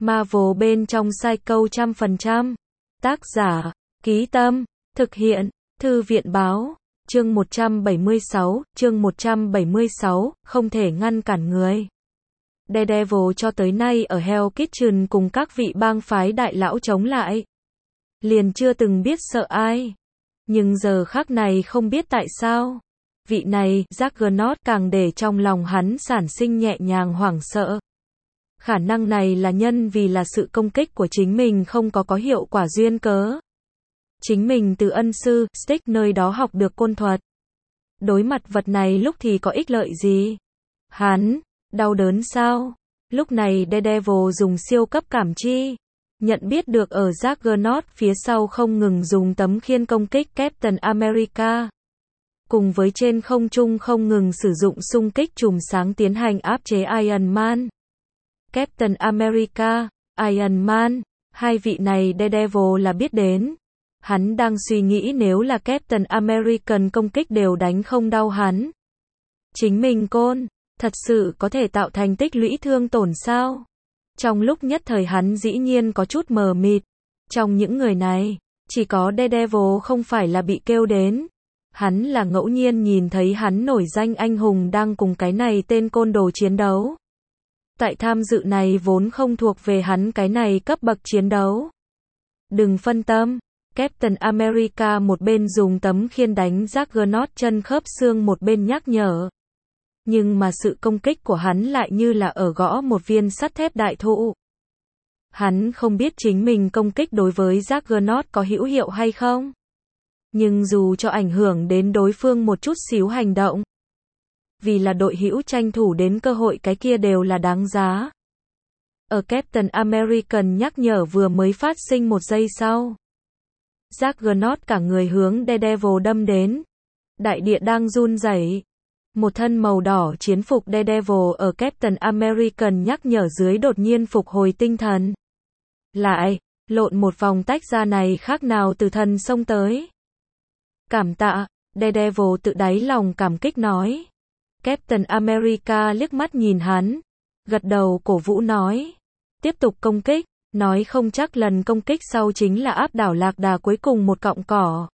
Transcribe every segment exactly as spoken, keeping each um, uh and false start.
Marvel bên trong Psycho trăm phần trăm. Tác giả, Ký Tâm, thực hiện, Thư viện Báo, chương một trăm bảy mươi sáu, chương một trăm bảy mươi sáu, không thể ngăn cản người. Daredevil cho tới nay ở Hell Kitchen cùng các vị bang phái đại lão chống lại. Liền chưa từng biết sợ ai. Nhưng giờ khắc này không biết tại sao. Vị này, Juggernaut càng để trong lòng hắn sản sinh nhẹ nhàng hoảng sợ. Khả năng này là nhân vì là sự công kích của chính mình không có có hiệu quả duyên cớ. Chính mình từ ân sư, Stick nơi đó học được côn thuật. Đối mặt vật này lúc thì có ích lợi gì? Hắn, đau đớn sao? Lúc này Daredevil dùng siêu cấp cảm chi. Nhận biết được ở Juggernaut phía sau không ngừng dùng tấm khiên công kích Captain America. Cùng với trên không trung không ngừng sử dụng xung kích chùm sáng tiến hành áp chế Iron Man. Captain America, Iron Man, hai vị này Daredevil là biết đến. Hắn đang suy nghĩ nếu là Captain American công kích đều đánh không đau hắn. Chính mình côn, thật sự có thể tạo thành tích lũy thương tổn sao? Trong lúc nhất thời hắn dĩ nhiên có chút mờ mịt. Trong những người này, chỉ có Daredevil không phải là bị kêu đến. Hắn là ngẫu nhiên nhìn thấy hắn nổi danh anh hùng đang cùng cái này tên côn đồ chiến đấu. Tại tham dự này vốn không thuộc về hắn cái này cấp bậc chiến đấu. Đừng phân tâm. Captain America một bên dùng tấm khiên đánh Juggernaut chân khớp xương một bên nhắc nhở. Nhưng mà sự công kích của hắn lại như là ở gõ một viên sắt thép đại thụ. Hắn không biết chính mình công kích đối với Juggernaut có hữu hiệu hay không. Nhưng dù cho ảnh hưởng đến đối phương một chút xíu hành động. Vì là đội hữu tranh thủ đến cơ hội cái kia đều là đáng giá. Ở Captain American nhắc nhở vừa mới phát sinh một giây sau. Juggernaut cả người hướng Daredevil đâm đến. Đại địa đang run rẩy. Một thân màu đỏ chiến phục Daredevil ở Captain American nhắc nhở dưới đột nhiên phục hồi tinh thần. Lại, lộn một vòng tách ra này khác nào từ thần xông tới. Cảm tạ, Daredevil tự đáy lòng cảm kích nói. Captain America liếc mắt nhìn hắn. Gật đầu cổ vũ nói. Tiếp tục công kích. Nói không chắc lần công kích sau chính là áp đảo lạc đà cuối cùng một cọng cỏ.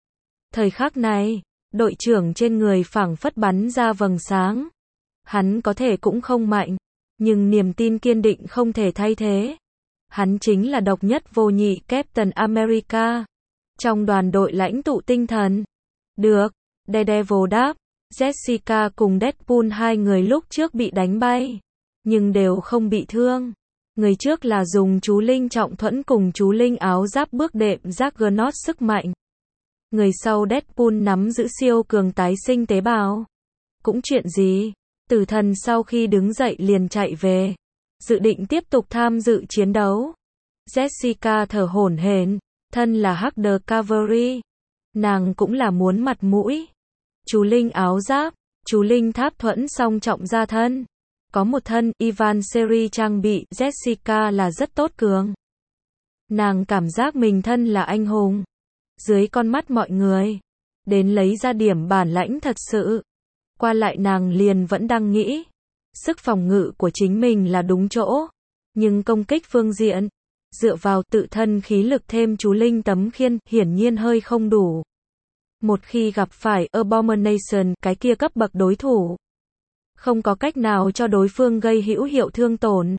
Thời khắc này, đội trưởng trên người phảng phất bắn ra vầng sáng. Hắn có thể cũng không mạnh, nhưng niềm tin kiên định không thể thay thế. Hắn chính là độc nhất vô nhị Captain America. Trong đoàn đội lãnh tụ tinh thần. Được, Daredevil đáp. Jessica cùng Deadpool hai người lúc trước bị đánh bay, nhưng đều không bị thương. Người trước là dùng chú linh trọng thuẫn cùng chú linh áo giáp bước đệm Juggernaut sức mạnh. Người sau Deadpool nắm giữ siêu cường tái sinh tế bào. Cũng chuyện gì? Tử thần sau khi đứng dậy liền chạy về. Dự định tiếp tục tham dự chiến đấu. Jessica thở hổn hển, thân là Hacker Cavalry. Nàng cũng là muốn mặt mũi. Chú linh áo giáp, chú linh tháp thuẫn song trọng ra thân. Có một thân Ivan series trang bị, Jessica là rất tốt cường. Nàng cảm giác mình thân là anh hùng. Dưới con mắt mọi người. Đến lấy ra điểm bản lãnh thật sự. Qua lại nàng liền vẫn đang nghĩ. Sức phòng ngự của chính mình là đúng chỗ. Nhưng công kích phương diện. Dựa vào tự thân khí lực thêm chú linh tấm khiên, hiển nhiên hơi không đủ. Một khi gặp phải Abomination, cái kia cấp bậc đối thủ. Không có cách nào cho đối phương gây hữu hiệu thương tổn.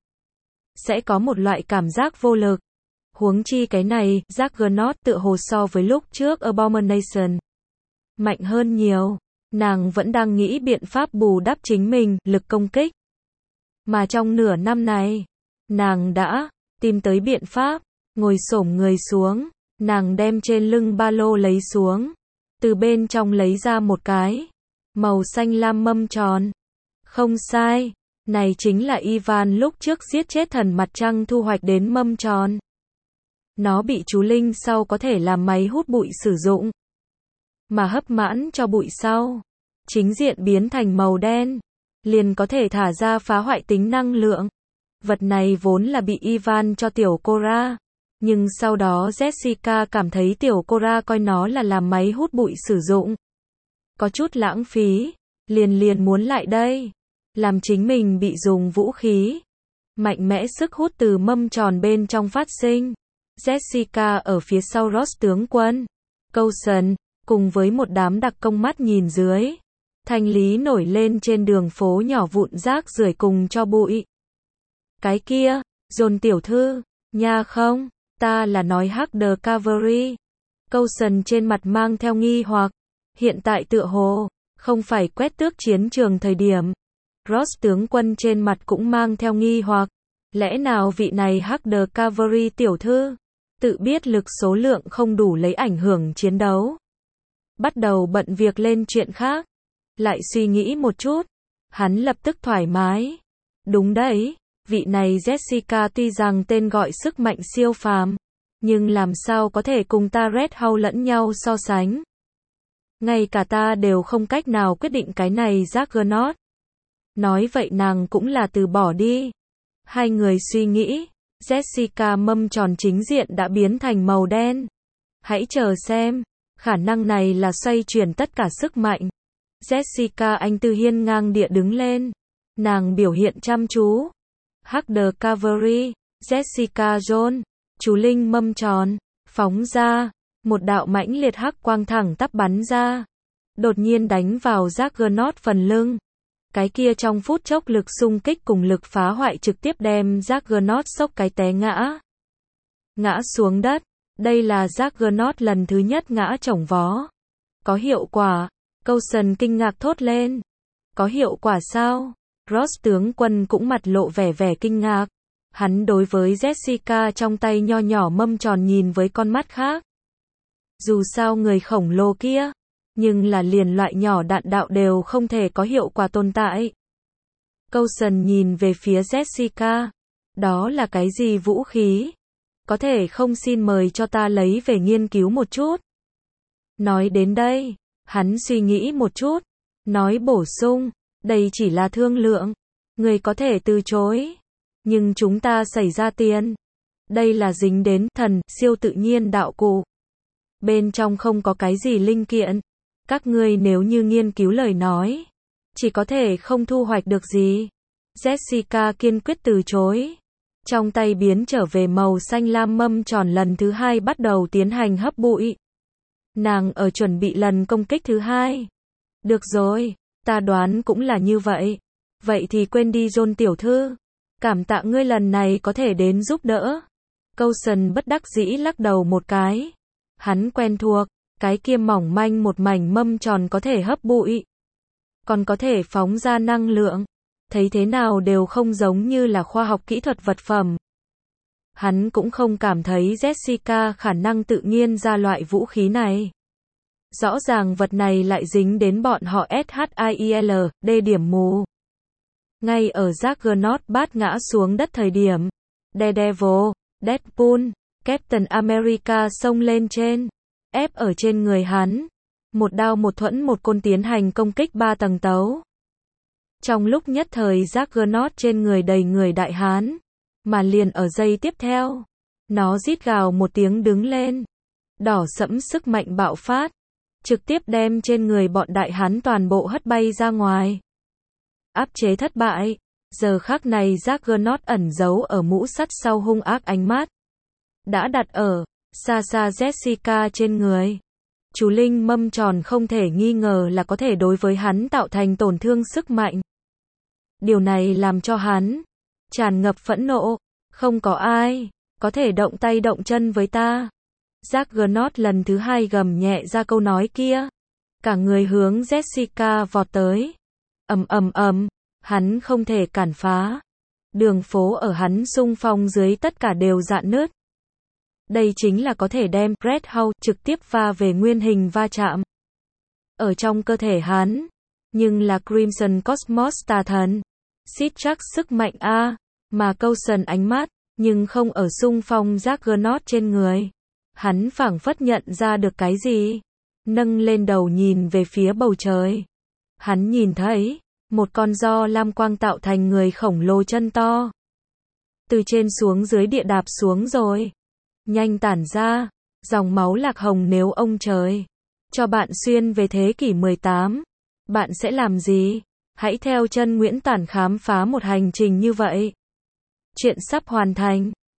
Sẽ có một loại cảm giác vô lực. Huống chi cái này, Juggernaut tựa hồ so với lúc trước Abomination. Mạnh hơn nhiều. Nàng vẫn đang nghĩ biện pháp bù đắp chính mình, lực công kích. Mà trong nửa năm này, nàng đã tìm tới biện pháp. Ngồi xổm người xuống. Nàng đem trên lưng ba lô lấy xuống. Từ bên trong lấy ra một cái. Màu xanh lam mâm tròn. Không sai, này chính là Ivan lúc trước giết chết thần mặt trăng thu hoạch đến mâm tròn. Nó bị chú linh sau có thể làm máy hút bụi sử dụng. Mà hấp mãn cho bụi sau. Chính diện biến thành màu đen. Liền có thể thả ra phá hoại tính năng lượng. Vật này vốn là bị Ivan cho tiểu Cora. Nhưng sau đó Jessica cảm thấy tiểu Cora coi nó là làm máy hút bụi sử dụng. Có chút lãng phí. Liền liền muốn lại đây. Làm chính mình bị dùng vũ khí. Mạnh mẽ sức hút từ mâm tròn bên trong phát sinh. Jessica ở phía sau Ross tướng quân. Coulson, cùng với một đám đặc công mắt nhìn dưới. Thanh lý nổi lên trên đường phố nhỏ vụn rác rưởi cùng cho bụi. Cái kia, John tiểu thư, nha không, ta là nói Hacker Cavalry. Coulson trên mặt mang theo nghi hoặc. Hiện tại tựa hồ, không phải quét tước chiến trường thời điểm. Ross tướng quân trên mặt cũng mang theo nghi hoặc. Lẽ nào vị này Hacker Cavalry tiểu thư, tự biết lực số lượng không đủ lấy ảnh hưởng chiến đấu. Bắt đầu bận việc lên chuyện khác. Lại suy nghĩ một chút. Hắn lập tức thoải mái. Đúng đấy, vị này Jessica tuy rằng tên gọi sức mạnh siêu phàm, nhưng làm sao có thể cùng ta Red House lẫn nhau so sánh. Ngay cả ta đều không cách nào quyết định cái này Juggernaut. Nói vậy nàng cũng là từ bỏ đi. Hai người suy nghĩ. Jessica mâm tròn chính diện đã biến thành màu đen. Hãy chờ xem. Khả năng này là xoay chuyển tất cả sức mạnh. Jessica anh tư hiên ngang địa đứng lên. Nàng biểu hiện chăm chú. Hacker Cavalry, Jessica Jones, chú linh mâm tròn, phóng ra. Một đạo mãnh liệt hắc quang thẳng tắp bắn ra. Đột nhiên đánh vào Juggernaut phần lưng. Cái kia trong phút chốc lực xung kích cùng lực phá hoại trực tiếp đem Juggernaut sốc cái té ngã. Ngã xuống đất. Đây là Juggernaut lần thứ nhất ngã chổng vó. Có hiệu quả. Coulson kinh ngạc thốt lên. Có hiệu quả sao? Ross tướng quân cũng mặt lộ vẻ vẻ kinh ngạc. Hắn đối với Jessica trong tay nho nhỏ mâm tròn nhìn với con mắt khác. Dù sao người khổng lồ kia, nhưng là liền loại nhỏ đạn đạo đều không thể có hiệu quả tồn tại. Coulson nhìn về phía Jessica. Đó là cái gì vũ khí? Có thể không xin mời cho ta lấy về nghiên cứu một chút. Nói đến đây, hắn suy nghĩ một chút. Nói bổ sung, đây chỉ là thương lượng. Người có thể từ chối. Nhưng chúng ta xảy ra tiền. Đây là dính đến thần, siêu tự nhiên đạo cụ. Bên trong không có cái gì linh kiện. Các ngươi nếu như nghiên cứu lời nói, chỉ có thể không thu hoạch được gì. Jessica kiên quyết từ chối. Trong tay biến trở về màu xanh lam mâm tròn lần thứ hai bắt đầu tiến hành hấp bụi. Nàng ở chuẩn bị lần công kích thứ hai. Được rồi, ta đoán cũng là như vậy. Vậy thì quên đi John tiểu thư. Cảm tạ ngươi lần này có thể đến giúp đỡ. Coulson bất đắc dĩ lắc đầu một cái. Hắn quen thuộc, cái kia mỏng manh một mảnh mâm tròn có thể hấp bụi. Còn có thể phóng ra năng lượng. Thấy thế nào đều không giống như là khoa học kỹ thuật vật phẩm. Hắn cũng không cảm thấy Jessica khả năng tự nhiên ra loại vũ khí này. Rõ ràng vật này lại dính đến bọn họ SHIEL, D điểm mù. Ngay ở Juggernaut bát ngã xuống đất thời điểm, Daredevil, Deadpool, Captain America xông lên trên, ép ở trên người hắn. Một đao một thuẫn một côn tiến hành công kích ba tầng tấu. Trong lúc nhất thời Juggernaut trên người đầy người đại hán, mà liền ở giây tiếp theo, nó rít gào một tiếng đứng lên. Đỏ sẫm sức mạnh bạo phát, trực tiếp đem trên người bọn đại hán toàn bộ hất bay ra ngoài. Áp chế thất bại, giờ khắc này Juggernaut ẩn giấu ở mũ sắt sau hung ác ánh mắt. Đã đặt ở, xa xa Jessica trên người. Chú linh mâm tròn không thể nghi ngờ là có thể đối với hắn tạo thành tổn thương sức mạnh. Điều này làm cho hắn tràn ngập phẫn nộ. Không có ai có thể động tay động chân với ta. Juggernaut lần thứ hai gầm nhẹ ra câu nói kia. Cả người hướng Jessica vọt tới. Ầm ầm ầm, hắn không thể cản phá. Đường phố ở hắn xung phong dưới tất cả đều rạn nứt. Đây chính là có thể đem Red House trực tiếp va về nguyên hình va chạm. Ở trong cơ thể hắn, nhưng là Crimson Cosmos tà thần. Xít chắc sức mạnh A, mà Coulson ánh mắt, nhưng không ở xung phong Juggernaut trên người. Hắn phảng phất nhận ra được cái gì. Nâng lên đầu nhìn về phía bầu trời. Hắn nhìn thấy, một con do lam quang tạo thành người khổng lồ chân to. Từ trên xuống dưới địa đạp xuống rồi. Nhanh tản ra, dòng máu lạc hồng nếu ông trời cho bạn xuyên về thế kỷ mười tám, bạn sẽ làm gì? Hãy theo chân Nguyễn Tản khám phá một hành trình như vậy. Chuyện sắp hoàn thành.